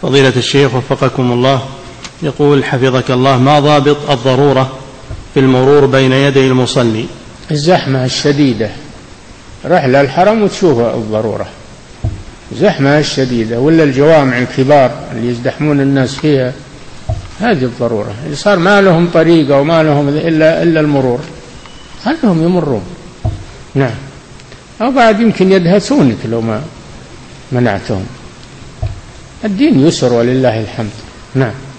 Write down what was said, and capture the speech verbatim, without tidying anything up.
فضيلة الشيخ وفقكم الله، يقول حفظك الله: ما ضابط الضرورة في المرور بين يدي المصلي؟ الزحمة الشديدة، رحلة الحرم وتشوفها الضرورة، زحمة الشديدة، ولا الجوامع الكبار اللي يزدحمون الناس فيها، هذه الضرورة. اللي صار ما لهم طريقة وما لهم إلا, إلا المرور، خلهم يمرون. نعم. أو بعد يمكن يدهسونك لو ما منعتهم. الدين يسر ولله الحمد. نعم.